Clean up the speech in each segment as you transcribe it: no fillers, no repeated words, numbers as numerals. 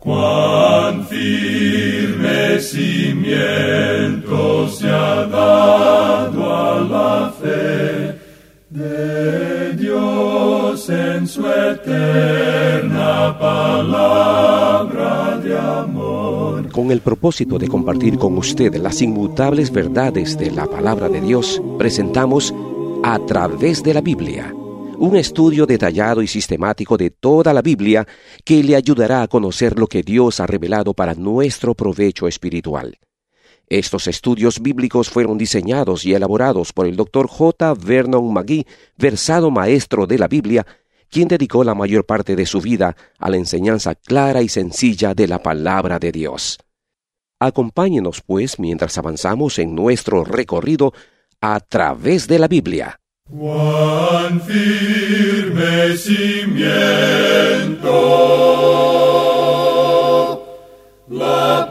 Cuán firme cimiento se ha dado a la fe de Dios en su eterna palabra de amor. Con el propósito de compartir con usted las inmutables verdades de la palabra de Dios, presentamos A Través de la Biblia, un estudio detallado y sistemático de toda la Biblia que le ayudará a conocer lo que Dios ha revelado para nuestro provecho espiritual. Estos estudios bíblicos fueron diseñados y elaborados por el Dr. J. Vernon McGee, versado maestro de la Biblia, quien dedicó la mayor parte de su vida a la enseñanza clara y sencilla de la palabra de Dios. Acompáñenos, pues, mientras avanzamos en nuestro recorrido a través de la Biblia. Cuán firme cimiento la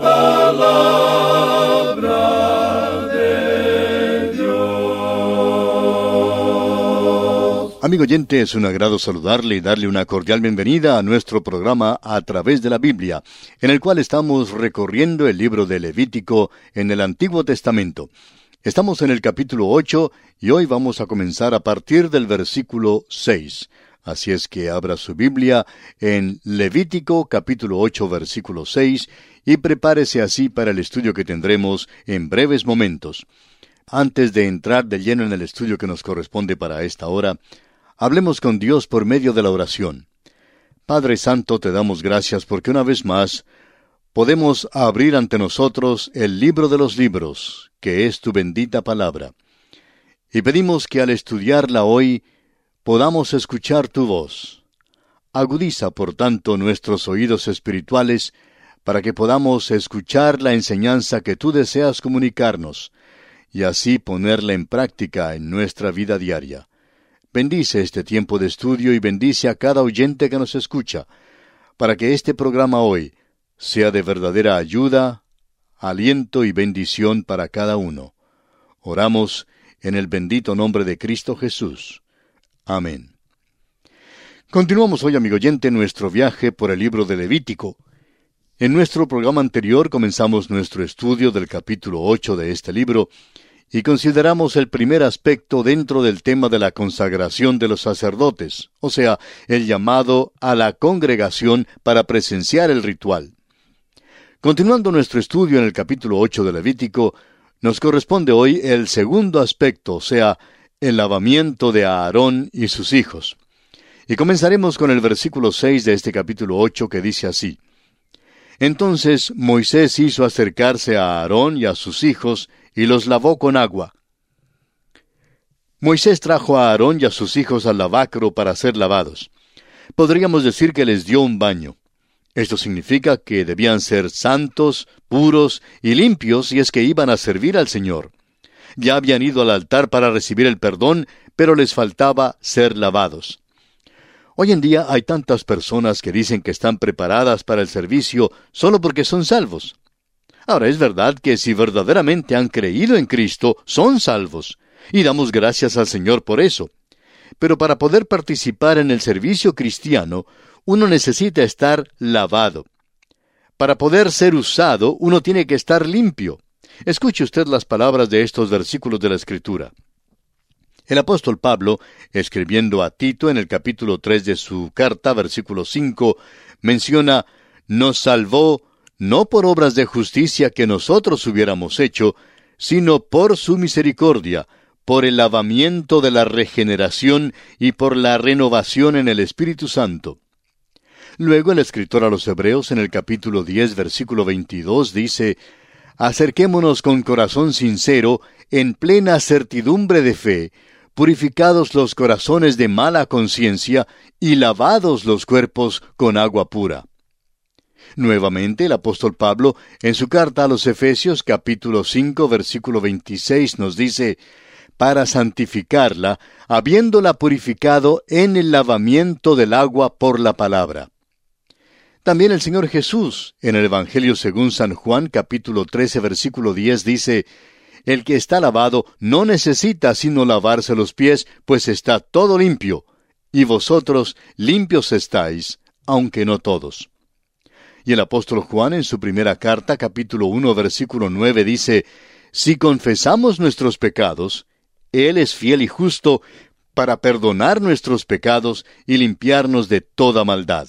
palabra de Dios. Amigo oyente, es un agrado saludarle y darle una cordial bienvenida a nuestro programa A Través de la Biblia, en el cual estamos recorriendo el libro de Levítico en el Antiguo Testamento. Estamos en el capítulo 8 y hoy vamos a comenzar a partir del versículo 6. Así es que abra su Biblia en Levítico capítulo 8 versículo 6 y prepárese así para el estudio que tendremos en breves momentos. Antes de entrar de lleno en el estudio que nos corresponde para esta hora, hablemos con Dios por medio de la oración. Padre Santo, te damos gracias porque una vez más podemos abrir ante nosotros el libro de los libros, que es tu bendita palabra. Y pedimos que al estudiarla hoy podamos escuchar tu voz. Agudiza, por tanto, nuestros oídos espirituales para que podamos escuchar la enseñanza que tú deseas comunicarnos, y así ponerla en práctica en nuestra vida diaria. Bendice este tiempo de estudio y bendice a cada oyente que nos escucha, para que este programa hoy sea de verdadera ayuda, aliento y bendición para cada uno. Oramos en el bendito nombre de Cristo Jesús. Amén. Continuamos hoy, amigo oyente, nuestro viaje por el libro de Levítico. En nuestro programa anterior comenzamos nuestro estudio del capítulo 8 de este libro y consideramos el primer aspecto dentro del tema de la consagración de los sacerdotes, o sea, el llamado a la congregación para presenciar el ritual. Continuando nuestro estudio en el capítulo 8 de Levítico, nos corresponde hoy el segundo aspecto, o sea, el lavamiento de Aarón y sus hijos. Y comenzaremos con el versículo 6 de este capítulo 8 que dice así: Entonces Moisés hizo acercarse a Aarón y a sus hijos y los lavó con agua. Moisés trajo a Aarón y a sus hijos al lavacro para ser lavados. Podríamos decir que les dio un baño. Esto significa que debían ser santos, puros y limpios si es que iban a servir al Señor. Ya habían ido al altar para recibir el perdón, pero les faltaba ser lavados. Hoy en día hay tantas personas que dicen que están preparadas para el servicio solo porque son salvos. Ahora, es verdad que si verdaderamente han creído en Cristo, son salvos, y damos gracias al Señor por eso. Pero para poder participar en el servicio cristiano, uno necesita estar lavado. Para poder ser usado, uno tiene que estar limpio. Escuche usted las palabras de estos versículos de la Escritura. El apóstol Pablo, escribiendo a Tito en el capítulo 3 de su carta, versículo 5, menciona: «Nos salvó no por obras de justicia que nosotros hubiéramos hecho, sino por su misericordia, por el lavamiento de la regeneración y por la renovación en el Espíritu Santo». Luego el escritor a los Hebreos en el capítulo 10, versículo 22 dice: «Acerquémonos con corazón sincero, en plena certidumbre de fe, purificados los corazones de mala conciencia y lavados los cuerpos con agua pura». Nuevamente el apóstol Pablo, en su carta a los Efesios capítulo 5, versículo 26 nos dice: «Para santificarla, habiéndola purificado en el lavamiento del agua por la palabra». También el Señor Jesús, en el Evangelio según San Juan, capítulo 13, versículo 10, dice: «El que está lavado no necesita sino lavarse los pies, pues está todo limpio, y vosotros limpios estáis, aunque no todos». Y el apóstol Juan en su primera carta, capítulo 1, versículo 9, dice, si confesamos nuestros pecados, Él es fiel y justo para perdonar nuestros pecados y limpiarnos de toda maldad.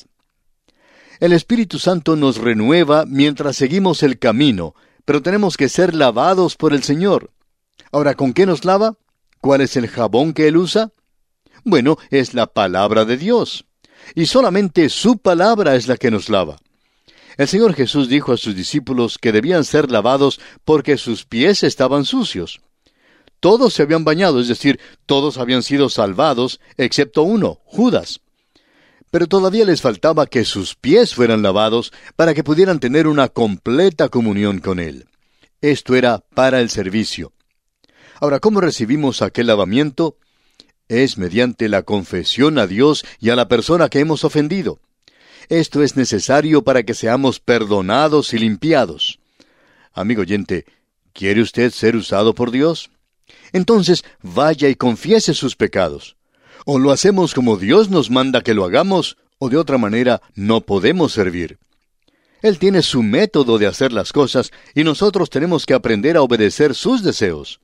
El Espíritu Santo nos renueva mientras seguimos el camino, pero tenemos que ser lavados por el Señor. Ahora, ¿con qué nos lava? ¿Cuál es el jabón que Él usa? Bueno, es la palabra de Dios. Y solamente su palabra es la que nos lava. El Señor Jesús dijo a sus discípulos que debían ser lavados porque sus pies estaban sucios. Todos se habían bañado, es decir, todos habían sido salvados, excepto uno, Judas. Pero todavía les faltaba que sus pies fueran lavados para que pudieran tener una completa comunión con Él. Esto era para el servicio. Ahora, ¿cómo recibimos aquel lavamiento? Es mediante la confesión a Dios y a la persona que hemos ofendido. Esto es necesario para que seamos perdonados y limpiados. Amigo oyente, ¿quiere usted ser usado por Dios? Entonces, vaya y confiese sus pecados. O lo hacemos como Dios nos manda que lo hagamos, o de otra manera no podemos servir. Él tiene su método de hacer las cosas, y nosotros tenemos que aprender a obedecer sus deseos.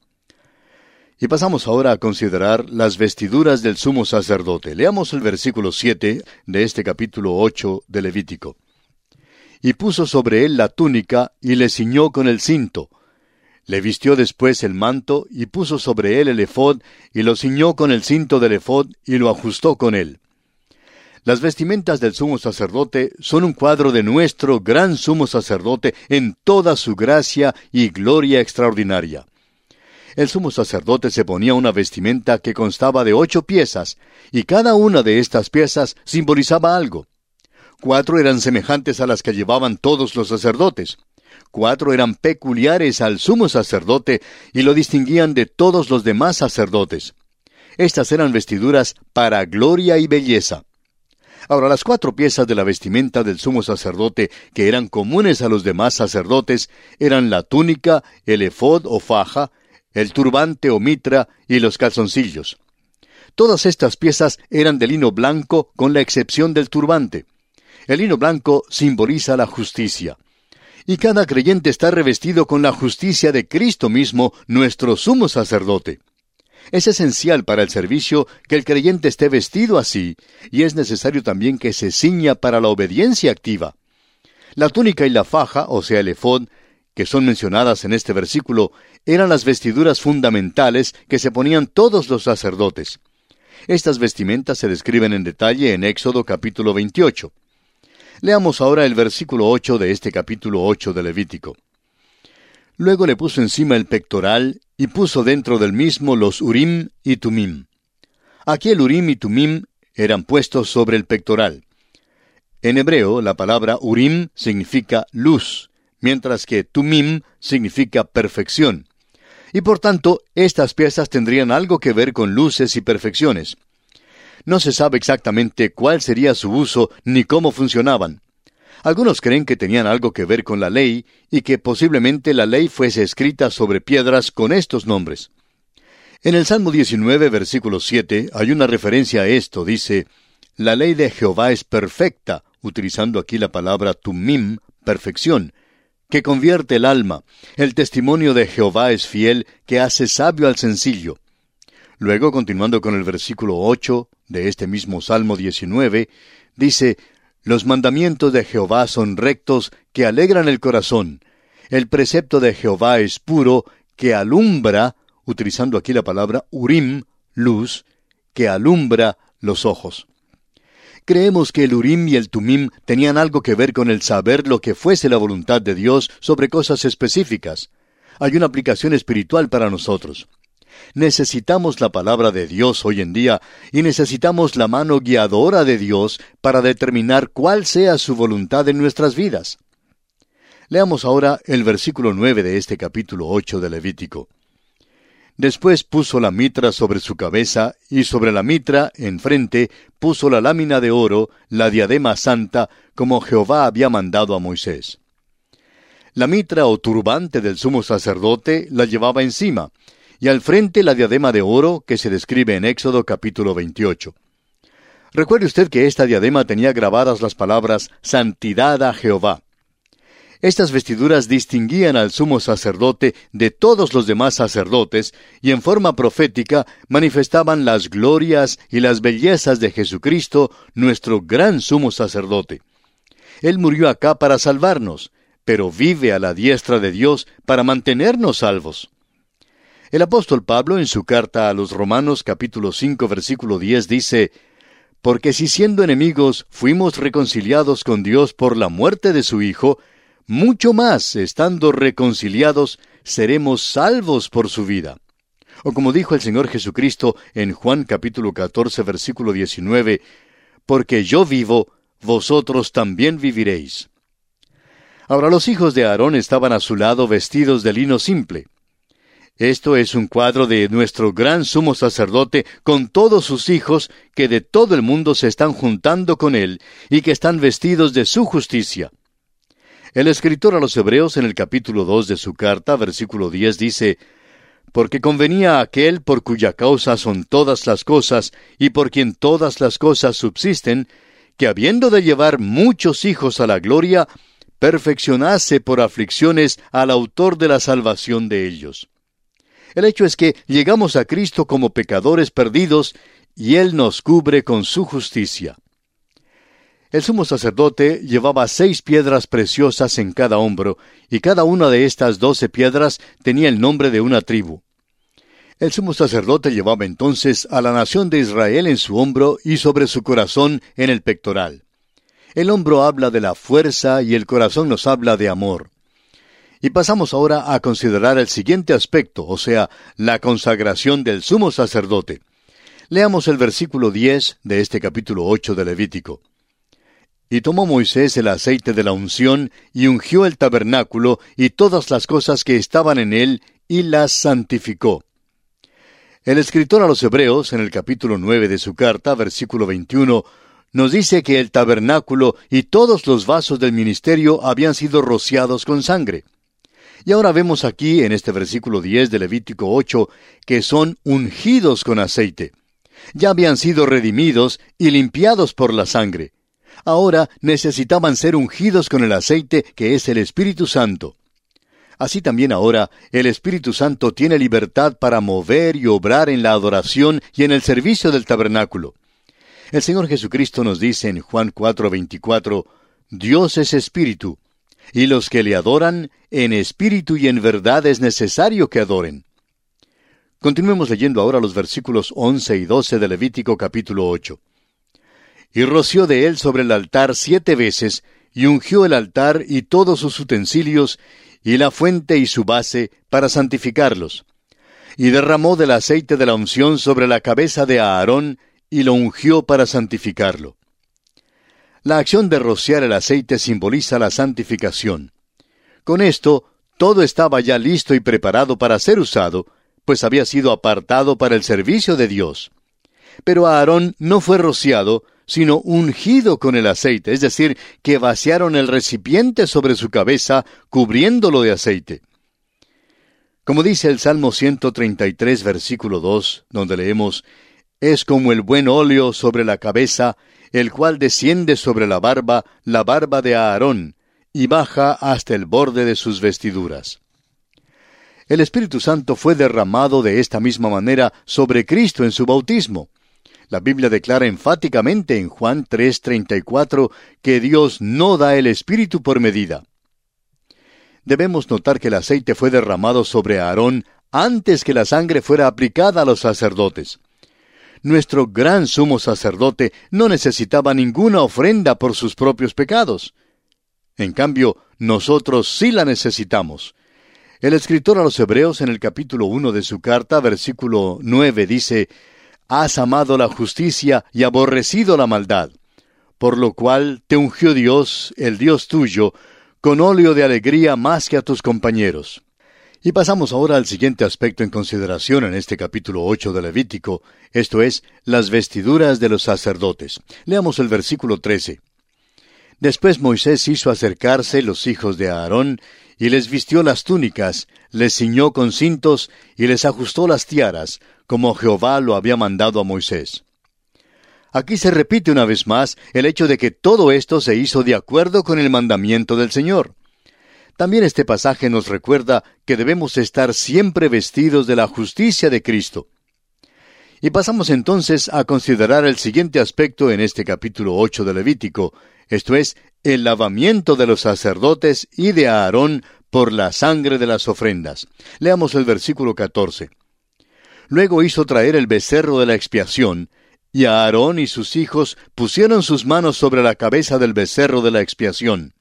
Y pasamos ahora a considerar las vestiduras del sumo sacerdote. Leamos el versículo 7 de este capítulo 8 de Levítico. Y puso sobre él la túnica, y le ciñó con el cinto. Le vistió después el manto, y puso sobre él el efod, y lo ciñó con el cinto del efod, y lo ajustó con él. Las vestimentas del sumo sacerdote son un cuadro de nuestro gran sumo sacerdote en toda su gracia y gloria extraordinaria. El sumo sacerdote se ponía una vestimenta que constaba de 8 piezas, y cada una de estas piezas simbolizaba algo. 4 eran semejantes a las que llevaban todos los sacerdotes. 4 eran peculiares al sumo sacerdote y lo distinguían de todos los demás sacerdotes. Estas eran vestiduras para gloria y belleza. Ahora, las 4 piezas de la vestimenta del sumo sacerdote que eran comunes a los demás sacerdotes eran la túnica, el efod o faja, el turbante o mitra y los calzoncillos. Todas estas piezas eran de lino blanco con la excepción del turbante. El lino blanco simboliza la justicia. Y cada creyente está revestido con la justicia de Cristo mismo, nuestro sumo sacerdote. Es esencial para el servicio que el creyente esté vestido así, y es necesario también que se ciña para la obediencia activa. La túnica y la faja, o sea el efod, que son mencionadas en este versículo, eran las vestiduras fundamentales que se ponían todos los sacerdotes. Estas vestimentas se describen en detalle en Éxodo capítulo 28. Leamos ahora el versículo 8 de este capítulo 8 de Levítico. Luego le puso encima el pectoral y puso dentro del mismo los Urim y Tumim. Aquí el Urim y Tumim eran puestos sobre el pectoral. En hebreo, la palabra Urim significa luz, mientras que Tumim significa perfección. Y por tanto, estas piezas tendrían algo que ver con luces y perfecciones. No se sabe exactamente cuál sería su uso ni cómo funcionaban. Algunos creen que tenían algo que ver con la ley y que posiblemente la ley fuese escrita sobre piedras con estos nombres. En el Salmo 19, versículo 7, hay una referencia a esto. Dice, la ley de Jehová es perfecta, utilizando aquí la palabra tumim, perfección, que convierte el alma. El testimonio de Jehová es fiel, que hace sabio al sencillo. Luego, continuando con el versículo 8 de este mismo Salmo 19, dice, los mandamientos de Jehová son rectos, que alegran el corazón. El precepto de Jehová es puro, que alumbra, utilizando aquí la palabra Urim, luz, que alumbra los ojos. Creemos que el Urim y el Tumim tenían algo que ver con el saber lo que fuese la voluntad de Dios sobre cosas específicas. Hay una aplicación espiritual para nosotros. Necesitamos la palabra de Dios hoy en día y necesitamos la mano guiadora de Dios para determinar cuál sea su voluntad en nuestras vidas. Leamos ahora el versículo 9 de este capítulo 8 de Levítico. Después puso la mitra sobre su cabeza, y sobre la mitra, enfrente, puso la lámina de oro, la diadema santa, como Jehová había mandado a Moisés. La mitra o turbante del sumo sacerdote la llevaba encima, y al frente la diadema de oro que se describe en Éxodo capítulo 28. Recuerde usted que esta diadema tenía grabadas las palabras Santidad a Jehová. Estas vestiduras distinguían al sumo sacerdote de todos los demás sacerdotes y en forma profética manifestaban las glorias y las bellezas de Jesucristo, nuestro gran sumo sacerdote. Él murió acá para salvarnos, pero vive a la diestra de Dios para mantenernos salvos. El apóstol Pablo en su carta a los Romanos capítulo 5 versículo 10 dice: «Porque si siendo enemigos fuimos reconciliados con Dios por la muerte de su Hijo, mucho más, estando reconciliados, seremos salvos por su vida». O como dijo el Señor Jesucristo en Juan capítulo 14 versículo 19, «Porque yo vivo, vosotros también viviréis». Ahora los hijos de Aarón estaban a su lado vestidos de lino simple. Esto es un cuadro de nuestro gran sumo sacerdote con todos sus hijos que de todo el mundo se están juntando con él y que están vestidos de su justicia. El escritor a los Hebreos en el capítulo 2 de su carta, versículo 10, dice: «Porque convenía a aquel por cuya causa son todas las cosas y por quien todas las cosas subsisten, que habiendo de llevar muchos hijos a la gloria, perfeccionase por aflicciones al autor de la salvación de ellos». El hecho es que llegamos a Cristo como pecadores perdidos y Él nos cubre con su justicia. El sumo sacerdote llevaba 6 piedras preciosas en cada hombro, y cada una de estas 12 piedras tenía el nombre de una tribu. El sumo sacerdote llevaba entonces a la nación de Israel en su hombro y sobre su corazón en el pectoral. El hombro habla de la fuerza y el corazón nos habla de amor. Y pasamos ahora a considerar el siguiente aspecto, o sea, la consagración del sumo sacerdote. Leamos el versículo 10 de este capítulo 8 de Levítico. «Y tomó Moisés el aceite de la unción, y ungió el tabernáculo, y todas las cosas que estaban en él, y las santificó». El escritor a los Hebreos, en el capítulo 9 de su carta, versículo 21, nos dice que el tabernáculo y todos los vasos del ministerio habían sido rociados con sangre. Y ahora vemos aquí, en este versículo 10 de Levítico 8, que son ungidos con aceite. Ya habían sido redimidos y limpiados por la sangre. Ahora necesitaban ser ungidos con el aceite que es el Espíritu Santo. Así también ahora, el Espíritu Santo tiene libertad para mover y obrar en la adoración y en el servicio del tabernáculo. El Señor Jesucristo nos dice en Juan 4:24, «Dios es Espíritu, y los que le adoran, en espíritu y en verdad es necesario que adoren». Continuemos leyendo ahora los versículos 11 y 12 de Levítico capítulo 8. «Y roció de él sobre el altar 7 veces, y ungió el altar y todos sus utensilios, y la fuente y su base, para santificarlos. Y derramó del aceite de la unción sobre la cabeza de Aarón, y lo ungió para santificarlo». La acción de rociar el aceite simboliza la santificación. Con esto, todo estaba ya listo y preparado para ser usado, pues había sido apartado para el servicio de Dios. Pero Aarón no fue rociado, sino ungido con el aceite, es decir, que vaciaron el recipiente sobre su cabeza, cubriéndolo de aceite. Como dice el Salmo 133, versículo 2, donde leemos: «Es como el buen óleo sobre la cabeza, el cual desciende sobre la barba de Aarón, y baja hasta el borde de sus vestiduras». El Espíritu Santo fue derramado de esta misma manera sobre Cristo en su bautismo. La Biblia declara enfáticamente en Juan 3:34 que Dios no da el Espíritu por medida. Debemos notar que el aceite fue derramado sobre Aarón antes que la sangre fuera aplicada a los sacerdotes. Nuestro gran sumo sacerdote no necesitaba ninguna ofrenda por sus propios pecados. En cambio, nosotros sí la necesitamos. El escritor a los Hebreos en el capítulo 1 de su carta, versículo 9, dice: «Has amado la justicia y aborrecido la maldad, por lo cual te ungió Dios, el Dios tuyo, con óleo de alegría más que a tus compañeros». Y pasamos ahora al siguiente aspecto en consideración en este capítulo 8 de Levítico, esto es, las vestiduras de los sacerdotes. Leamos el versículo 13. «Después Moisés hizo acercarse los hijos de Aarón, y les vistió las túnicas, les ciñó con cintos, y les ajustó las tiaras, como Jehová lo había mandado a Moisés». Aquí se repite una vez más el hecho de que todo esto se hizo de acuerdo con el mandamiento del Señor. También este pasaje nos recuerda que debemos estar siempre vestidos de la justicia de Cristo. Y pasamos entonces a considerar el siguiente aspecto en este capítulo 8 de Levítico, esto es, el lavamiento de los sacerdotes y de Aarón por la sangre de las ofrendas. Leamos el versículo 14. Luego hizo traer el becerro de la expiación, y Aarón y sus hijos pusieron sus manos sobre la cabeza del becerro de la expiación.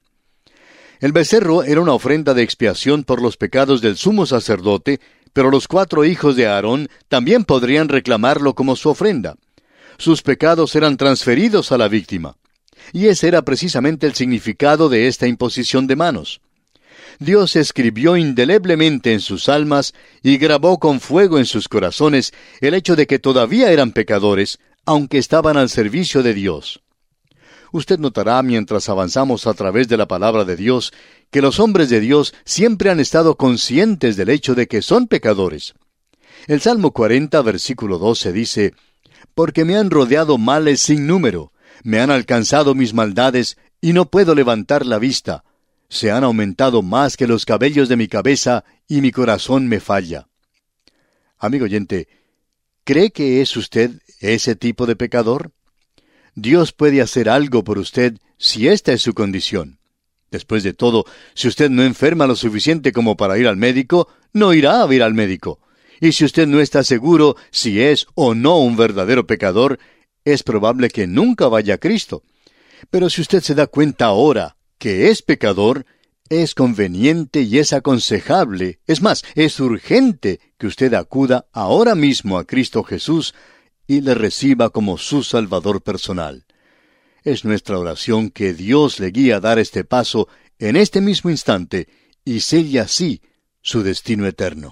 El becerro era una ofrenda de expiación por los pecados del sumo sacerdote, pero los 4 hijos de Aarón también podrían reclamarlo como su ofrenda. Sus pecados eran transferidos a la víctima. Y ese era precisamente el significado de esta imposición de manos. Dios escribió indeleblemente en sus almas y grabó con fuego en sus corazones el hecho de que todavía eran pecadores, aunque estaban al servicio de Dios. Usted notará mientras avanzamos a través de la palabra de Dios que los hombres de Dios siempre han estado conscientes del hecho de que son pecadores. El Salmo 40, versículo 12 dice, «Porque me han rodeado males sin número, me han alcanzado mis maldades, y no puedo levantar la vista. Se han aumentado más que los cabellos de mi cabeza, y mi corazón me falla». Amigo oyente, ¿cree que es usted ese tipo de pecador? Dios puede hacer algo por usted si esta es su condición. Después de todo, si usted no enferma lo suficiente como para ir al médico, no irá a ir al médico. Y si usted no está seguro si es o no un verdadero pecador, es probable que nunca vaya a Cristo. Pero si usted se da cuenta ahora que es pecador, es conveniente y es aconsejable, es más, es urgente que usted acuda ahora mismo a Cristo Jesús y le reciba como su Salvador personal. Es nuestra oración que Dios le guíe a dar este paso en este mismo instante y selle así su destino eterno.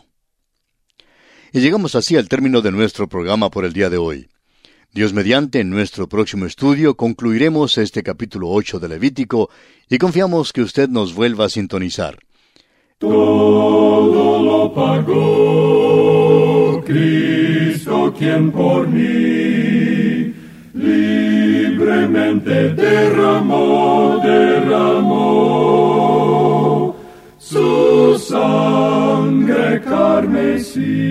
Y llegamos así al término de nuestro programa por el día de hoy. Dios mediante, en nuestro próximo estudio concluiremos este capítulo 8 de Levítico y confiamos que usted nos vuelva a sintonizar. Todo lo pagó Cristo, quien por mí libremente derramó su sangre carmesí.